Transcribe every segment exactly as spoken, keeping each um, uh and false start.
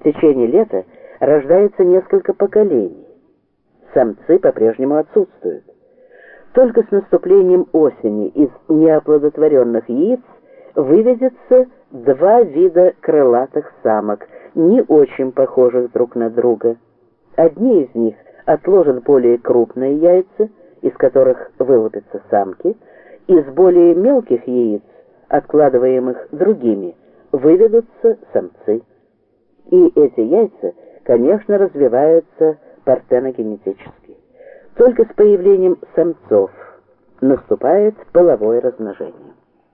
течение лета рождается несколько поколений. Самцы по-прежнему отсутствуют. Только с наступлением осени из неоплодотворенных яиц выведется два вида крылатых самок, не очень похожих друг на друга. Одни из них отложат более крупные яйца, из которых вылупятся самки, из более мелких яиц, откладываемых другими, выведутся самцы. И эти яйца, конечно, развиваются партеногенетически. Только с появлением самцов наступает половое размножение.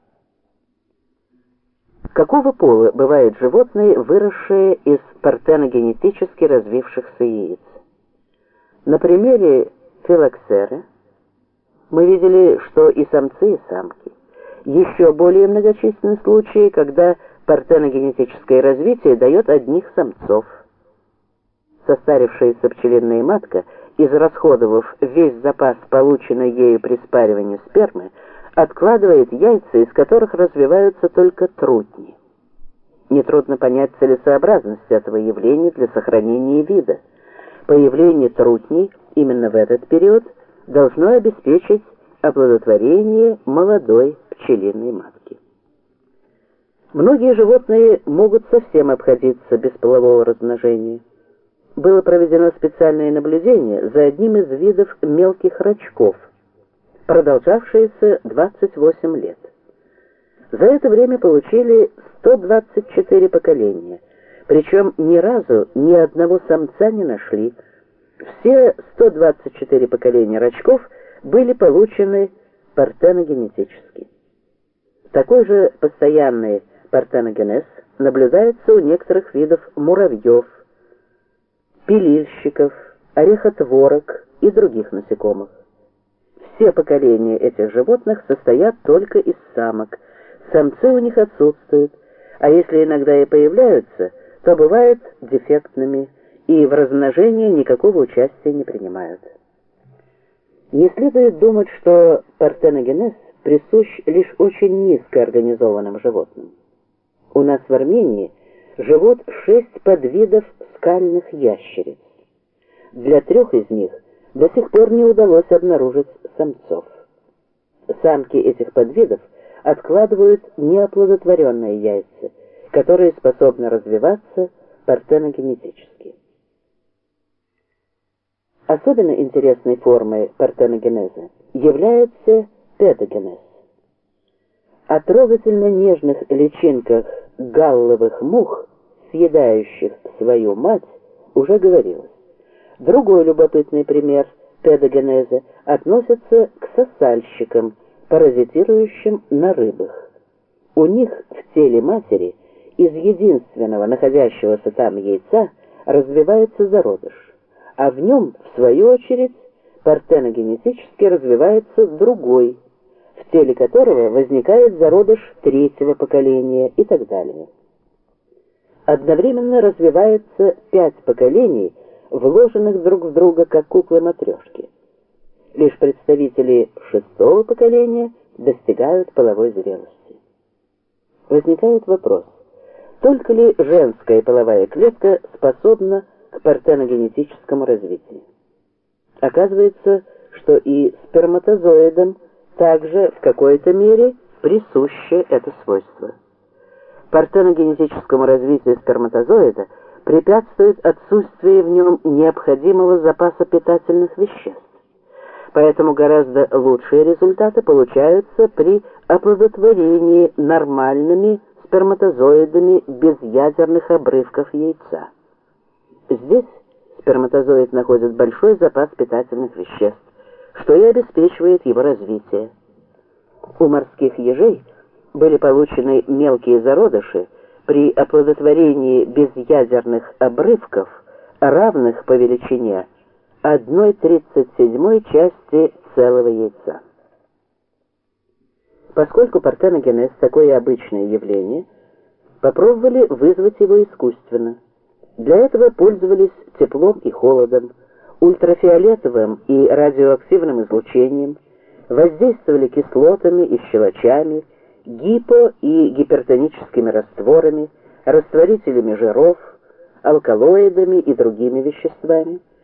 Какого пола бывают животные, выросшие из партеногенетически развившихся яиц? На примере филоксеры мы видели, что и самцы, и самки. Еще более многочисленны случаи, когда партеногенетическое развитие дает одних самцов. Состарившаяся пчелиная матка, израсходовав весь запас, полученный ею при спаривании спермы, откладывает яйца, из которых развиваются только трутни. Нетрудно понять целесообразность этого явления для сохранения вида. Появление трутней именно в этот период должно обеспечить оплодотворение молодой пчелиной матки. Многие животные могут совсем обходиться без полового размножения. Было проведено специальное наблюдение за одним из видов мелких рачков, продолжавшееся двадцать восемь лет. За это время получили сто двадцать четыре поколения, причем ни разу ни одного самца не нашли. Все сто двадцать четыре поколения рачков были получены партеногенетически. Такой же постоянный партеногенез наблюдается у некоторых видов муравьев, пилильщиков, орехотворок и других насекомых. Все поколения этих животных состоят только из самок, самцы у них отсутствуют, а если иногда и появляются, то бывают дефектными и в размножении никакого участия не принимают. Не следует думать, что партеногенез присущ лишь очень низко организованным животным. У нас в Армении живут шесть подвидов скальных ящериц. Для трех из них до сих пор не удалось обнаружить самцов. Самки этих подвидов откладывают неоплодотворенные яйца, которые способны развиваться партеногенетически. Особенно интересной формой партеногенеза является педогенез. О трогательно нежных личинках галловых мух, съедающих свою мать, уже говорилось. Другой любопытный пример педогенеза относится к сосальщикам, паразитирующим на рыбах. У них в теле матери из единственного находящегося там яйца развивается зародыш, а в нем, в свою очередь, партеногенетически развивается другой, в теле которого возникает зародыш третьего поколения и так далее. Одновременно развивается пять поколений, вложенных друг в друга как куклы-матрешки. Лишь представители шестого поколения достигают половой зрелости. Возникает вопрос, только ли женская половая клетка способна к партеногенетическому развитию? Оказывается, что и сперматозоидам также в какой-то мере присуще это свойство. Партеногенетическому развитию сперматозоида препятствует отсутствие в нем необходимого запаса питательных веществ. Поэтому гораздо лучшие результаты получаются при оплодотворении нормальными сперматозоидами без ядерных обрывков яйца. Здесь сперматозоид находит большой запас питательных веществ, что и обеспечивает его развитие. У морских ежей были получены мелкие зародыши при оплодотворении без ядерных обрывков, равных по величине одной тридцать седьмой части целого яйца. Поскольку партеногенез такое обычное явление, попробовали вызвать его искусственно. Для этого пользовались теплом и холодом, ультрафиолетовым и радиоактивным излучением, воздействовали кислотами и щелочами, гипо- и гипертоническими растворами, растворителями жиров, алкалоидами и другими веществами.